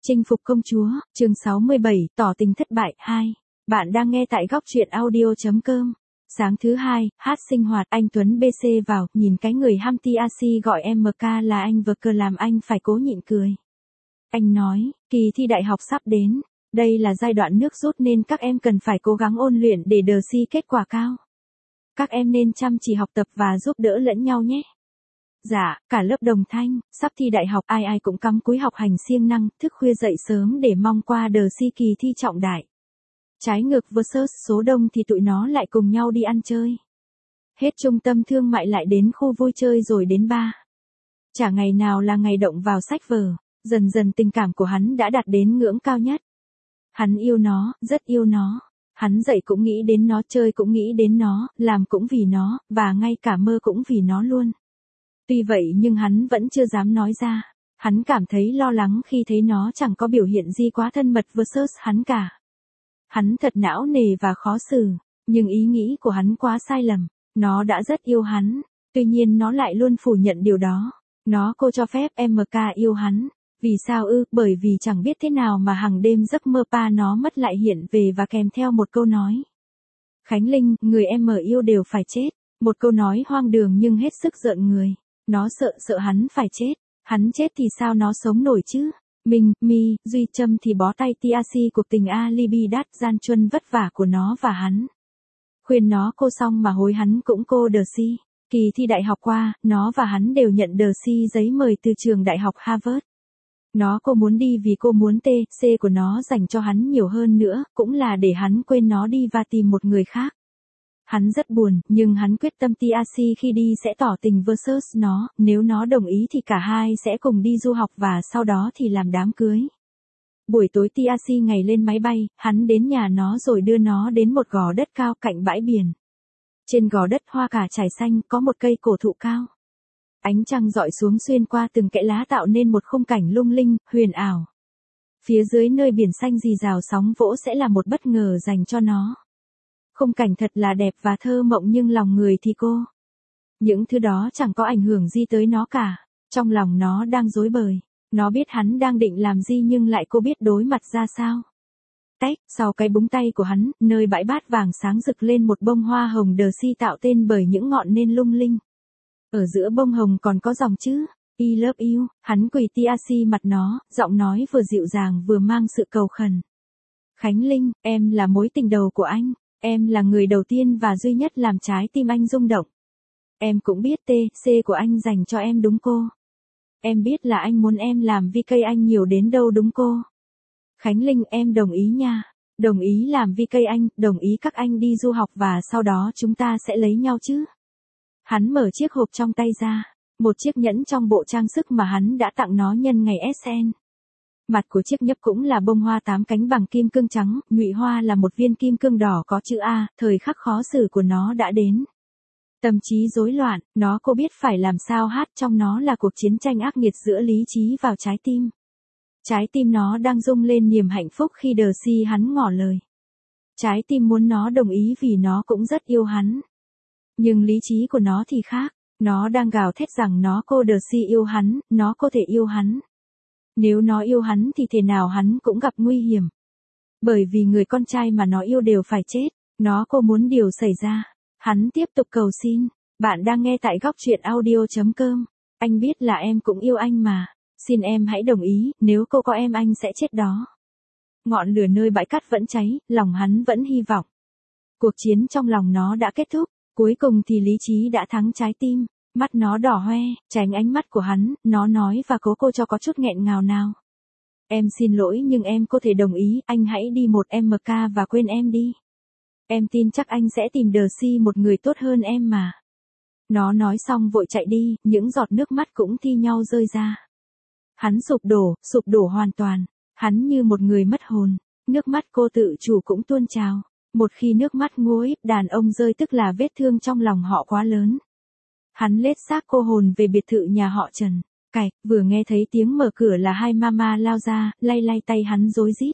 Chinh phục công chúa, chương 67, tỏ tình thất bại 2. Bạn đang nghe tại góc truyện audio.com. Sáng thứ hai, hát sinh hoạt, anh Tuấn BC vào, nhìn cái người Hamty Asi gọi em MK là anh vờ cờ làm anh phải cố nhịn cười. Anh nói, kỳ thi đại học sắp đến, đây là giai đoạn nước rút nên các em cần phải cố gắng ôn luyện để đờ si kết quả cao. Các em nên chăm chỉ học tập và giúp đỡ lẫn nhau nhé. Dạ, cả lớp đồng thanh, sắp thi đại học ai ai cũng cắm cúi học hành siêng năng, thức khuya dậy sớm để mong qua đờ si kỳ thi trọng đại. Trái ngược versus số đông thì tụi nó lại cùng nhau đi ăn chơi. Hết trung tâm thương mại lại đến khu vui chơi rồi đến bar. Chả ngày nào là ngày động vào sách vở, dần dần tình cảm của hắn đã đạt đến ngưỡng cao nhất. Hắn yêu nó, rất yêu nó. Hắn dậy cũng nghĩ đến nó, chơi cũng nghĩ đến nó, làm cũng vì nó, và ngay cả mơ cũng vì nó luôn. Tuy vậy nhưng hắn vẫn chưa dám nói ra. Hắn cảm thấy lo lắng khi thấy nó chẳng có biểu hiện gì quá thân mật versus hắn cả. Hắn thật não nề và khó xử, nhưng ý nghĩ của hắn quá sai lầm. Nó đã rất yêu hắn, tuy nhiên nó lại luôn phủ nhận điều đó. Cô cho phép MK yêu hắn. Vì sao ư? Bởi vì chẳng biết thế nào mà hàng đêm giấc mơ pa nó mất lại hiện về và kèm theo một câu nói. Khánh Linh, người em yêu đều phải chết. Một câu nói hoang đường nhưng hết sức rợn người. Nó sợ hắn phải chết. Hắn chết thì sao nó sống nổi chứ? Mình, Mi, Duy Trâm thì bó tay Tiasi cuộc tình alibi đắt gian truân vất vả của nó và hắn. Khuyên nó cô xong mà hối hắn cũng cô đờ si. Kỳ thi đại học qua, nó và hắn đều nhận đờ si giấy mời từ trường đại học Harvard. Cô muốn đi vì cô muốn TC của nó dành cho hắn nhiều hơn nữa, cũng là để hắn quên nó đi và tìm một người khác. Hắn rất buồn, nhưng hắn quyết tâm Tiasi khi đi sẽ tỏ tình versus nó, nếu nó đồng ý thì cả hai sẽ cùng đi du học và sau đó thì làm đám cưới. Buổi tối Tiasi ngày lên máy bay, hắn đến nhà nó rồi đưa nó đến một gò đất cao cạnh bãi biển. Trên gò đất hoa cà trải xanh có một cây cổ thụ cao. Ánh trăng rọi xuống xuyên qua từng kẽ lá tạo nên một khung cảnh lung linh, huyền ảo. Phía dưới nơi biển xanh rì rào sóng vỗ sẽ là một bất ngờ dành cho nó. Khung cảnh thật là đẹp và thơ mộng nhưng lòng người thì cô. Những thứ đó chẳng có ảnh hưởng gì tới nó cả. Trong lòng nó đang rối bời. Nó biết hắn đang định làm gì nhưng lại cô biết đối mặt ra sao. Tách, sau cái búng tay của hắn, nơi bãi bát vàng sáng rực lên một bông hoa hồng đờ si tạo tên bởi những ngọn nên lung linh. Ở giữa bông hồng còn có dòng chữ I love you. Hắn quỳ Tiasi mặt nó, giọng nói vừa dịu dàng vừa mang sự cầu khẩn. Khánh Linh, em là mối tình đầu của anh. Em là người đầu tiên và duy nhất làm trái tim anh rung động. Em cũng biết TC của anh dành cho em đúng cô. Em biết là anh muốn em làm VK anh nhiều đến đâu đúng cô. Khánh Linh, em đồng ý nha. Đồng ý làm VK anh, đồng ý các anh đi du học và sau đó chúng ta sẽ lấy nhau chứ. Hắn mở chiếc hộp trong tay ra. Một chiếc nhẫn trong bộ trang sức mà hắn đã tặng nó nhân ngày SN. Mặt của chiếc nhẫn cũng là bông hoa 8 cánh bằng kim cương trắng, nhụy hoa là một viên kim cương đỏ có chữ A, thời khắc khó xử của nó đã đến. Tâm trí rối loạn, cô biết phải làm sao hát trong nó là cuộc chiến tranh ác nghiệt giữa lý trí vào trái tim. Trái tim nó đang rung lên niềm hạnh phúc khi đờ si hắn ngỏ lời. Trái tim muốn nó đồng ý vì nó cũng rất yêu hắn. Nhưng lý trí của nó thì khác, nó đang gào thét rằng cô đờ si yêu hắn, nó có thể yêu hắn. Nếu nó yêu hắn thì thế nào hắn cũng gặp nguy hiểm. Bởi vì người con trai mà nó yêu đều phải chết, cô muốn điều xảy ra. Hắn tiếp tục cầu xin, bạn đang nghe tại góc truyện audio.com. Anh biết là em cũng yêu anh mà. Xin em hãy đồng ý, nếu cô có em anh sẽ chết đó. Ngọn lửa nơi bãi cát vẫn cháy, lòng hắn vẫn hy vọng. Cuộc chiến trong lòng nó đã kết thúc, cuối cùng thì lý trí đã thắng trái tim. Mắt nó đỏ hoe, tránh ánh mắt của hắn, nó nói và cố cô cho có chút nghẹn ngào nào. Em xin lỗi nhưng em có thể đồng ý, anh hãy đi một MK và quên em đi. Em tin chắc anh sẽ tìm đờ si một người tốt hơn em mà. Nó nói xong vội chạy đi, những giọt nước mắt cũng thi nhau rơi ra. Hắn sụp đổ hoàn toàn. Hắn như một người mất hồn. Nước mắt cô tự chủ cũng tuôn trào. Một khi nước mắt nguội, đàn ông rơi tức là vết thương trong lòng họ quá lớn. Hắn lết xác cô hồn về biệt thự nhà họ Trần. Cạch, vừa nghe thấy tiếng mở cửa là hai mama lao ra, lay tay hắn rối rít.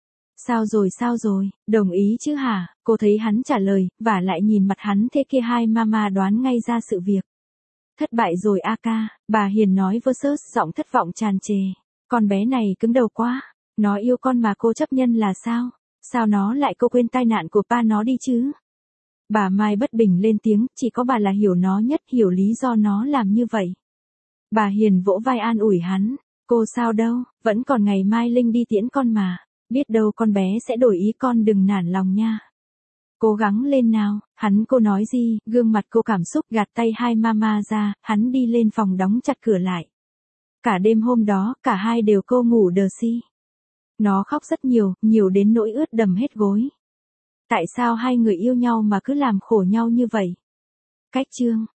Sao rồi, đồng ý chứ hả? Cô thấy hắn trả lời, và lại nhìn mặt hắn thế kia hai mama đoán ngay ra sự việc. Thất bại rồi a ca, bà Hiền nói versus giọng thất vọng tràn trề. Con bé này cứng đầu quá. Nó yêu con mà cô chấp nhận là sao? Sao nó lại cô quên tai nạn của ba nó đi chứ? Bà Mai bất bình lên tiếng, chỉ có bà là hiểu nó nhất, hiểu lý do nó làm như vậy. Bà Hiền vỗ vai an ủi hắn, cô sao đâu, vẫn còn ngày mai Linh đi tiễn con mà, biết đâu con bé sẽ đổi ý, con đừng nản lòng nha. Cố gắng lên nào, cô nói gì, gương mặt cô cảm xúc gạt tay hai mama ra, hắn đi lên phòng đóng chặt cửa lại. Cả đêm hôm đó, cả hai đều cô ngủ đờ si. Nó khóc rất nhiều, nhiều đến nỗi ướt đầm hết gối. Tại sao hai người yêu nhau mà cứ làm khổ nhau như vậy? Cách chương